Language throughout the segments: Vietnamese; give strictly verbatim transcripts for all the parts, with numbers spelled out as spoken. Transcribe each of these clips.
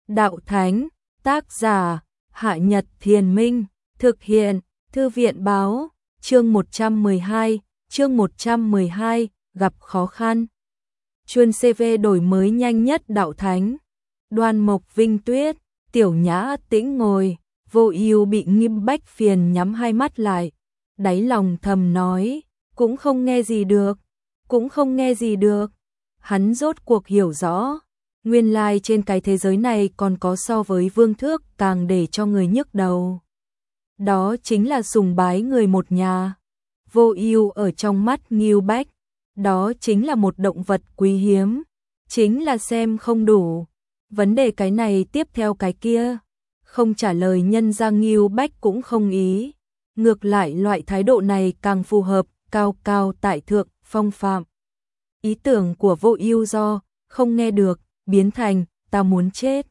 Đạo Thánh, tác giả, Hạ Nhật Thiền Minh, thực hiện, Thư viện Báo, chương một trăm mười hai, chương một trăm mười hai, gặp khó khăn. Chuyên xê vê đổi mới nhanh nhất Đạo Thánh. Đoan Mộc Vinh Tuyết, Tiểu Nhã tĩnh ngồi, Vô Ưu bị Nghiêm Bách phiền nhắm hai mắt lại, đáy lòng thầm nói, cũng không nghe gì được, cũng không nghe gì được. Hắn rốt cuộc hiểu rõ, nguyên lai trên cái thế giới này còn có so với vương thước càng để cho người nhức đầu. Đó chính là sùng bái người một nhà. Vô Ưu ở trong mắt Ngưu Bách, đó chính là một động vật quý hiếm, chính là xem không đủ. Vấn đề cái này tiếp theo cái kia, không trả lời nhân ra Ngưu Bách cũng không ý. Ngược lại loại thái độ này càng phù hợp, cao cao tại thượng, phong phạm. Ý tưởng của Vô Ưu do không nghe được biến thành ta muốn chết.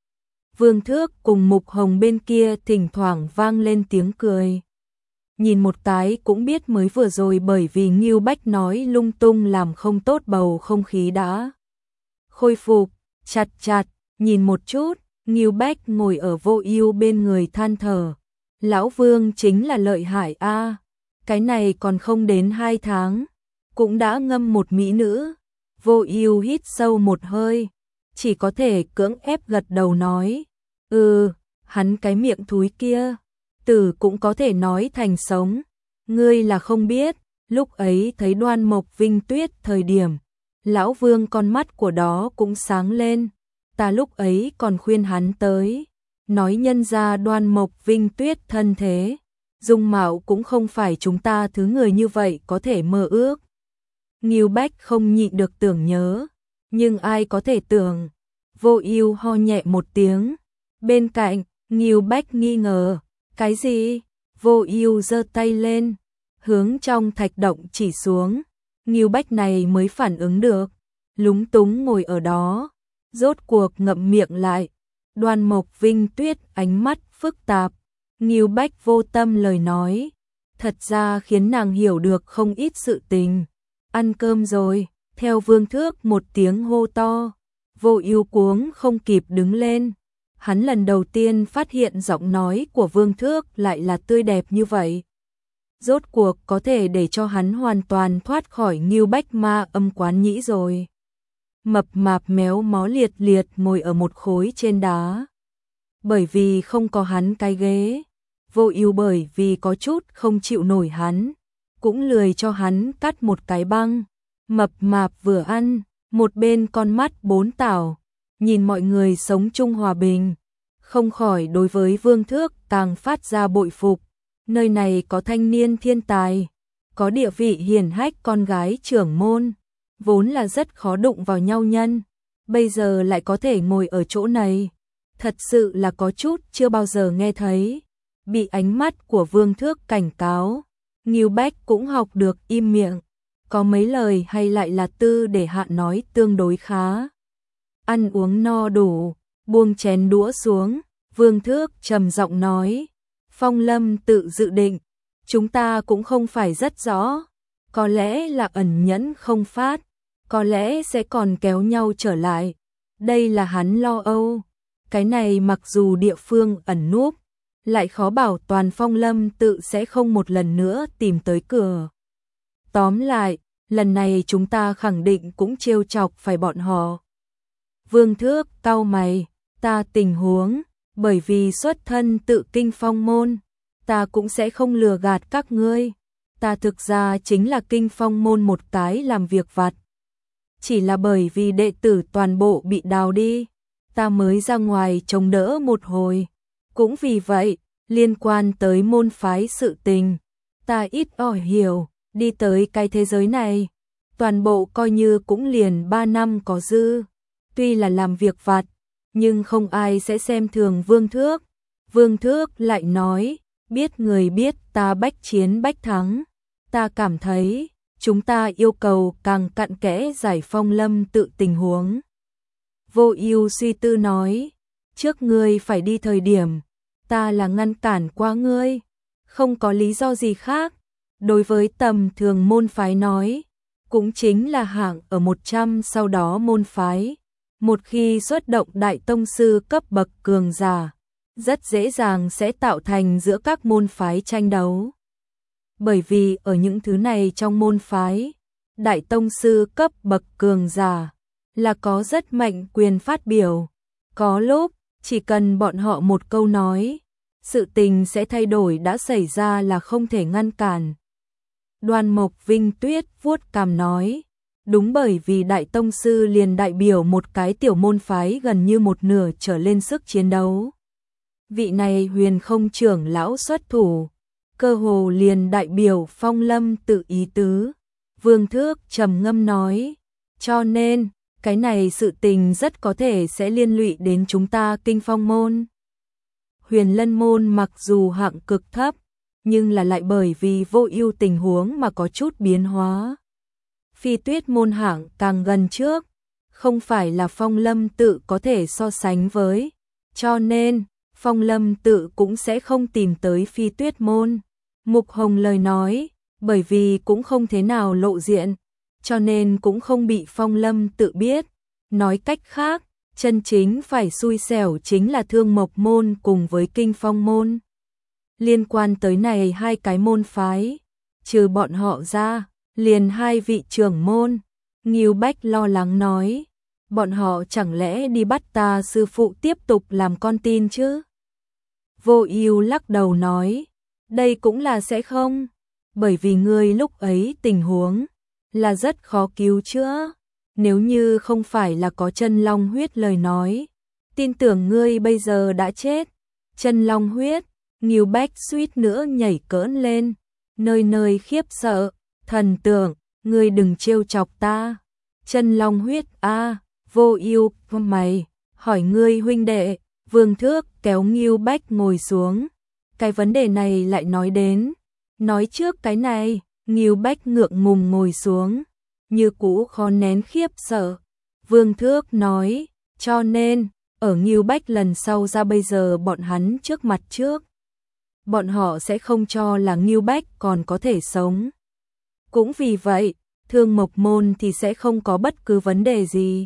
Vương Thước cùng Mục Hồng bên kia thỉnh thoảng vang lên tiếng cười. Nhìn một cái cũng biết mới vừa rồi bởi vì Ngưu Bách nói lung tung làm không tốt bầu không khí đã khôi phục. Chặt chặt, nhìn một chút, Ngưu Bách ngồi ở Vô Ưu bên người than thở. Lão Vương chính là lợi hại a, cái này còn không đến hai tháng, cũng đã ngâm một mỹ nữ. Vô Ưu hít sâu một hơi, chỉ có thể cưỡng ép gật đầu nói, ừ, hắn cái miệng thúi kia, tử cũng có thể nói thành sống. Ngươi là không biết, lúc ấy thấy Đoan Mộc Vinh Tuyết thời điểm, Lão Vương con mắt của đó cũng sáng lên, ta lúc ấy còn khuyên hắn tới, nói nhân ra Đoan Mộc Vinh Tuyết thân thế, dung mạo cũng không phải chúng ta thứ người như vậy có thể mơ ước. Ngưu Bách không nhịn được tưởng nhớ, nhưng ai có thể tưởng. Vô Ưu ho nhẹ một tiếng, bên cạnh, Ngưu Bách nghi ngờ, cái gì? Vô Ưu giơ tay lên, hướng trong thạch động chỉ xuống. Ngưu Bách này mới phản ứng được, lúng túng ngồi ở đó, rốt cuộc ngậm miệng lại. Đoan Mộc Vinh Tuyết ánh mắt phức tạp, Ngưu Bách vô tâm lời nói, thật ra khiến nàng hiểu được không ít sự tình. Ăn cơm rồi, theo Vương Thước một tiếng hô to, Vô Ưu cuống không kịp đứng lên. Hắn lần đầu tiên phát hiện giọng nói của Vương Thước lại là tươi đẹp như vậy. Rốt cuộc có thể để cho hắn hoàn toàn thoát khỏi Ngưu Bách ma âm quán nhĩ rồi. Mập mạp méo mó liệt liệt ngồi ở một khối trên đá. Bởi vì không có hắn cái ghế, Vô Ưu bởi vì có chút không chịu nổi hắn, cũng lười cho hắn cắt một cái băng. Mập mạp vừa ăn, một bên con mắt bốn tảo, nhìn mọi người sống chung hòa bình, không khỏi đối với Vương Thước càng phát ra bội phục. Nơi này có thanh niên thiên tài, có địa vị hiển hách con gái trưởng môn, vốn là rất khó đụng vào nhau nhân, bây giờ lại có thể ngồi ở chỗ này, thật sự là có chút chưa bao giờ nghe thấy. Bị ánh mắt của Vương Thước cảnh cáo, Ngưu Bách cũng học được im miệng, có mấy lời hay lại là tư để hạ nói tương đối khá. Ăn uống no đủ, buông chén đũa xuống, Vương Thước trầm giọng nói, Phong Lâm tự dự định, chúng ta cũng không phải rất rõ, có lẽ là ẩn nhẫn không phát, có lẽ sẽ còn kéo nhau trở lại. Đây là hắn lo âu, cái này mặc dù địa phương ẩn núp, lại khó bảo toàn Phong Lâm tự sẽ không một lần nữa tìm tới cửa. Tóm lại, lần này chúng ta khẳng định cũng trêu chọc phải bọn họ. Vương Thước cau mày, ta tình huống, bởi vì xuất thân tự kinh phong môn, ta cũng sẽ không lừa gạt các ngươi. Ta thực ra chính là kinh phong môn một cái làm việc vặt. Chỉ là bởi vì đệ tử toàn bộ bị đào đi, ta mới ra ngoài chống đỡ một hồi. Cũng vì vậy, liên quan tới môn phái sự tình, ta ít ỏi hiểu, đi tới cái thế giới này, toàn bộ coi như cũng liền ba năm có dư. Tuy là làm việc vặt, nhưng không ai sẽ xem thường Vương Thước. Vương Thước lại nói, biết người biết ta bách chiến bách thắng. Ta cảm thấy, chúng ta yêu cầu càng cặn kẽ giải Phong Lâm tự tình huống. Vô Ưu suy tư nói, trước ngươi phải đi thời điểm, ta là ngăn cản qua ngươi, không có lý do gì khác. Đối với tầm thường môn phái nói, cũng chính là hạng ở một trăm sau đó môn phái. Một khi xuất động đại tông sư cấp bậc cường giả, rất dễ dàng sẽ tạo thành giữa các môn phái tranh đấu. Bởi vì ở những thứ này trong môn phái, đại tông sư cấp bậc cường giả là có rất mạnh quyền phát biểu. Có lúc, chỉ cần bọn họ một câu nói, sự tình sẽ thay đổi đã xảy ra là không thể ngăn cản. Đoan Mộc Vinh Tuyết vuốt cằm nói, đúng bởi vì đại tông sư liền đại biểu một cái tiểu môn phái gần như một nửa trở lên sức chiến đấu. Vị này Huyền Không trưởng lão xuất thủ, cơ hồ liền đại biểu Phong Lâm tự ý tứ. Vương Thước trầm ngâm nói, cho nên, cái này sự tình rất có thể sẽ liên lụy đến chúng ta Kinh Phong môn. Huyền Lân môn mặc dù hạng cực thấp, nhưng là lại bởi vì Vô Ưu tình huống mà có chút biến hóa. Phi Tuyết môn hạng càng gần trước, không phải là Phong Lâm tự có thể so sánh với, cho nên Phong Lâm tự cũng sẽ không tìm tới Phi Tuyết môn. Mục Hồng lời nói, bởi vì cũng không thế nào lộ diện, cho nên cũng không bị Phong Lâm tự biết. Nói cách khác, chân chính phải xui xẻo chính là Thương Mộc môn cùng với Kinh Phong môn. Liên quan tới này hai cái môn phái, trừ bọn họ ra, liền hai vị trưởng môn. Ngưu Bách lo lắng nói, bọn họ chẳng lẽ đi bắt ta sư phụ tiếp tục làm con tin chứ? Vô Ưu lắc đầu nói, đây cũng là sẽ không, bởi vì ngươi lúc ấy tình huống là rất khó cứu chữa, nếu như không phải là có chân long huyết lời nói, tin tưởng ngươi bây giờ đã chết. Chân long huyết, Ngưu Bách suýt nữa nhảy cỡn lên, nơi nơi khiếp sợ, thần tượng, ngươi đừng trêu chọc ta. Chân long huyết a, Vô Ưu, mày, hỏi ngươi huynh đệ. Vương Thước kéo Ngưu Bách ngồi xuống. Cái vấn đề này lại nói đến, nói trước cái này, Ngưu Bách ngượng ngùng ngồi xuống, như cũ khó nén khiếp sợ. Vương Thước nói, cho nên, ở Ngưu Bách lần sau ra bây giờ bọn hắn trước mặt trước, bọn họ sẽ không cho là Ngưu Bách còn có thể sống. Cũng vì vậy, Thương Mộc môn thì sẽ không có bất cứ vấn đề gì.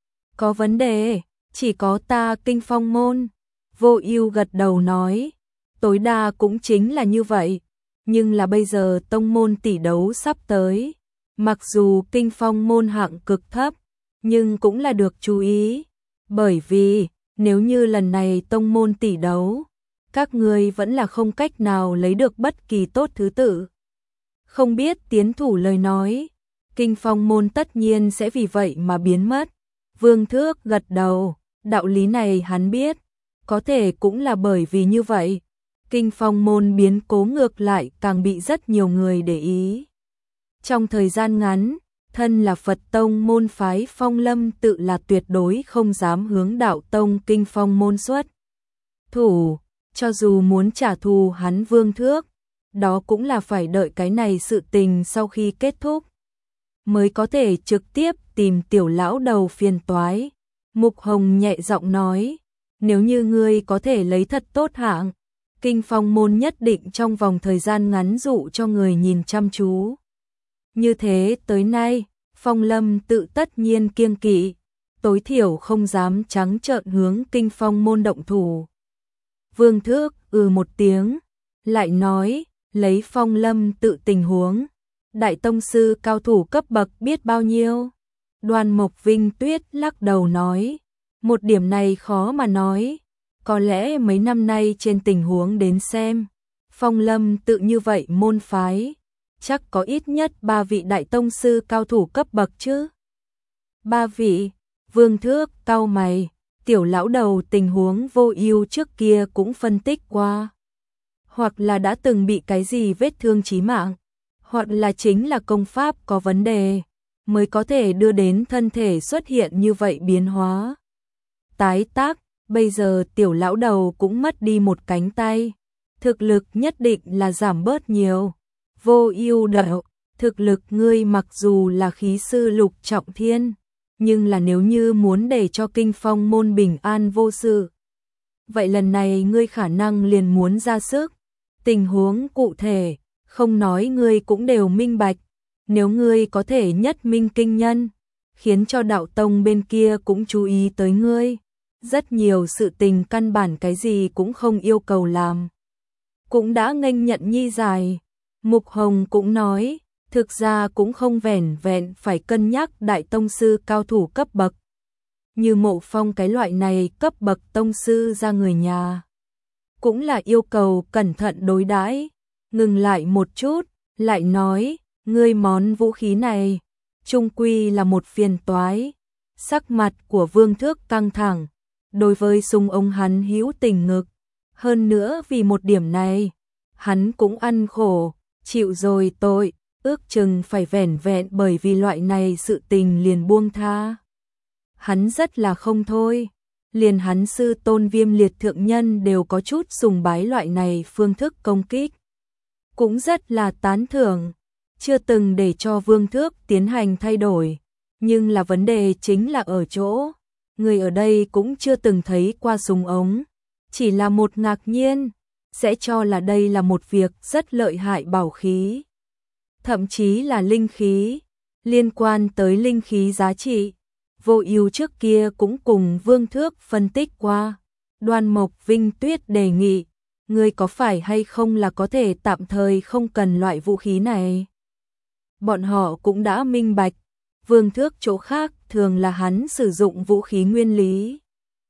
Có vấn đề, chỉ có ta Kinh Phong môn. Vô Ưu gật đầu nói, tối đa cũng chính là như vậy, nhưng là bây giờ tông môn tỷ đấu sắp tới, mặc dù Kinh Phong môn hạng cực thấp, nhưng cũng là được chú ý, bởi vì nếu như lần này tông môn tỷ đấu, các ngươi vẫn là không cách nào lấy được bất kỳ tốt thứ tự, không biết tiến thủ lời nói, Kinh Phong môn tất nhiên sẽ vì vậy mà biến mất. Vương Thước gật đầu, đạo lý này hắn biết, có thể cũng là bởi vì như vậy, Kinh Phong môn biến cố ngược lại càng bị rất nhiều người để ý. Trong thời gian ngắn, thân là Phật tông môn phái Phong Lâm tự là tuyệt đối không dám hướng đạo tông Kinh Phong môn xuất thủ, cho dù muốn trả thù hắn Vương Thước, đó cũng là phải đợi cái này sự tình sau khi kết thúc, mới có thể trực tiếp tìm tiểu lão đầu phiền toái. Mục Hồng nhẹ giọng nói, nếu như ngươi có thể lấy thật tốt hạng, Kinh Phong môn nhất định trong vòng thời gian ngắn dụ cho người nhìn chăm chú. Như thế tới nay, Phong Lâm tự tất nhiên kiêng kỵ, tối thiểu không dám trắng trợn hướng Kinh Phong môn động thủ. Vương Thước ừ một tiếng, lại nói, lấy Phong Lâm tự tình huống, đại tông sư cao thủ cấp bậc biết bao nhiêu? Đoan Mộc Vinh Tuyết lắc đầu nói, một điểm này khó mà nói, có lẽ mấy năm nay trên tình huống đến xem, Phong Lâm tự như vậy môn phái, chắc có ít nhất ba vị đại tông sư cao thủ cấp bậc chứ. Ba vị, Vương Thước cau mày, tiểu lão đầu tình huống Vô Ưu trước kia cũng phân tích qua, hoặc là đã từng bị cái gì vết thương chí mạng, hoặc là chính là công pháp có vấn đề, mới có thể đưa đến thân thể xuất hiện như vậy biến hóa. Tái tác, bây giờ tiểu lão đầu cũng mất đi một cánh tay, thực lực nhất định là giảm bớt nhiều. Vô Ưu đạo, thực lực ngươi mặc dù là khí sư lục trọng thiên, nhưng là nếu như muốn để cho Kinh Phong môn bình an vô sự, vậy lần này ngươi khả năng liền muốn ra sức. Tình huống cụ thể, không nói ngươi cũng đều minh bạch, nếu ngươi có thể nhất minh kinh nhân, khiến cho đạo tông bên kia cũng chú ý tới ngươi. Rất nhiều sự tình căn bản cái gì cũng không yêu cầu làm. Cũng đã nghênh nhận nhi giải. Mục Hồng cũng nói, thực ra cũng không vẻn vẹn phải cân nhắc đại tông sư cao thủ cấp bậc. Như Mộ Phong cái loại này cấp bậc tông sư ra người nhà. Cũng là yêu cầu cẩn thận đối đãi. Ngừng lại một chút, lại nói, ngươi món vũ khí này, chung quy là một phiền toái. Sắc mặt của Vương Thước căng thẳng, đối với súng ống hắn hữu tình ngực. Hơn nữa vì một điểm này, hắn cũng ăn khổ, chịu rồi tội, ước chừng phải vẻn vẹn bởi vì loại này sự tình liền buông tha. Hắn rất là không thôi, liền hắn sư tôn Viêm Liệt thượng nhân đều có chút sùng bái loại này phương thức công kích. Cũng rất là tán thưởng, chưa từng để cho Vương Thước tiến hành thay đổi, nhưng là vấn đề chính là ở chỗ, người ở đây cũng chưa từng thấy qua súng ống, chỉ là một ngạc nhiên, sẽ cho là đây là một việc rất lợi hại bảo khí. Thậm chí là linh khí, liên quan tới linh khí giá trị. Vô Ưu trước kia cũng cùng Vương Thước phân tích qua. Đoan Mộc Vinh Tuyết đề nghị, ngươi có phải hay không là có thể tạm thời không cần loại vũ khí này. Bọn họ cũng đã minh bạch, Vương Thước chỗ khác thường là hắn sử dụng vũ khí nguyên lý,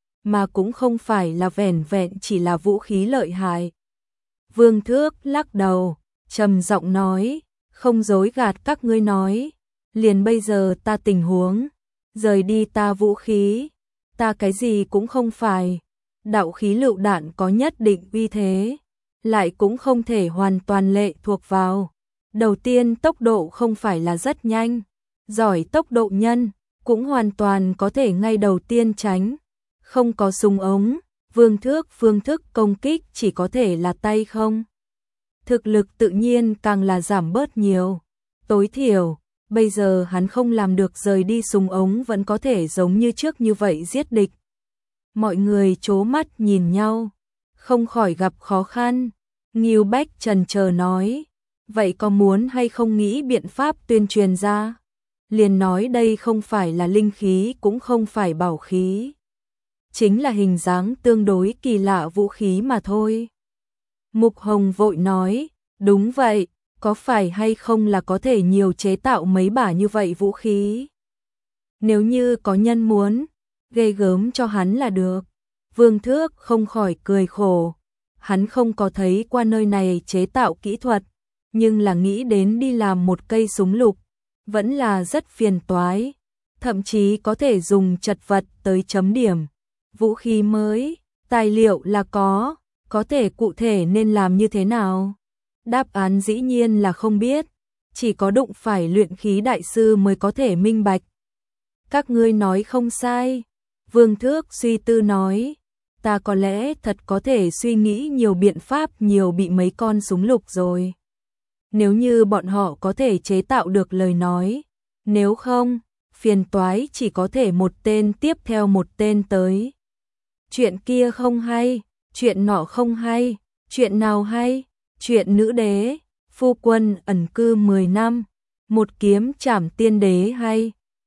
mà cũng không phải là vẻn vẹn chỉ là vũ khí lợi hại. Vương Thước lắc đầu, trầm giọng nói, không dối gạt các ngươi nói, liền bây giờ ta tình huống, rời đi ta vũ khí, ta cái gì cũng không phải, đạo khí lựu đạn có nhất định uy thế, lại cũng không thể hoàn toàn lệ thuộc vào. Đầu tiên tốc độ không phải là rất nhanh, giỏi tốc độ nhân, cũng hoàn toàn có thể ngay đầu tiên tránh, không có súng ống, Vương Thước phương thức công kích chỉ có thể là tay không. Thực lực tự nhiên càng là giảm bớt nhiều, tối thiểu, bây giờ hắn không làm được rời đi súng ống vẫn có thể giống như trước như vậy giết địch. Mọi người chố mắt nhìn nhau, không khỏi gặp khó khăn, Ngưu Bách chần chờ nói, vậy có muốn hay không nghĩ biện pháp tuyên truyền ra? Liền nói đây không phải là linh khí cũng không phải bảo khí, chính là hình dáng tương đối kỳ lạ vũ khí mà thôi. Mục Hồng vội nói, đúng vậy, có phải hay không là có thể nhiều chế tạo mấy bả như vậy vũ khí? Nếu như có nhân muốn, ghê gớm cho hắn là được. Vương Thước không khỏi cười khổ, hắn không có thấy qua nơi này chế tạo kỹ thuật, nhưng là nghĩ đến đi làm một cây súng lục, vẫn là rất phiền toái, thậm chí có thể dùng chật vật tới chấm điểm. Vũ khí mới, tài liệu là có, có thể cụ thể nên làm như thế nào? Đáp án dĩ nhiên là không biết, chỉ có đụng phải luyện khí đại sư mới có thể minh bạch. Các ngươi nói không sai, Vương Thước suy tư nói, ta có lẽ thật có thể suy nghĩ nhiều biện pháp nhiều bị mấy con súng lục rồi. Nếu như bọn họ có thể chế tạo được lời nói, nếu không, phiền toái chỉ có thể một tên tiếp theo một tên tới. Chuyện kia không hay, chuyện nọ không hay, chuyện nào hay, chuyện nữ đế, phu quân ẩn cư mười năm, một kiếm trảm tiên đế hay,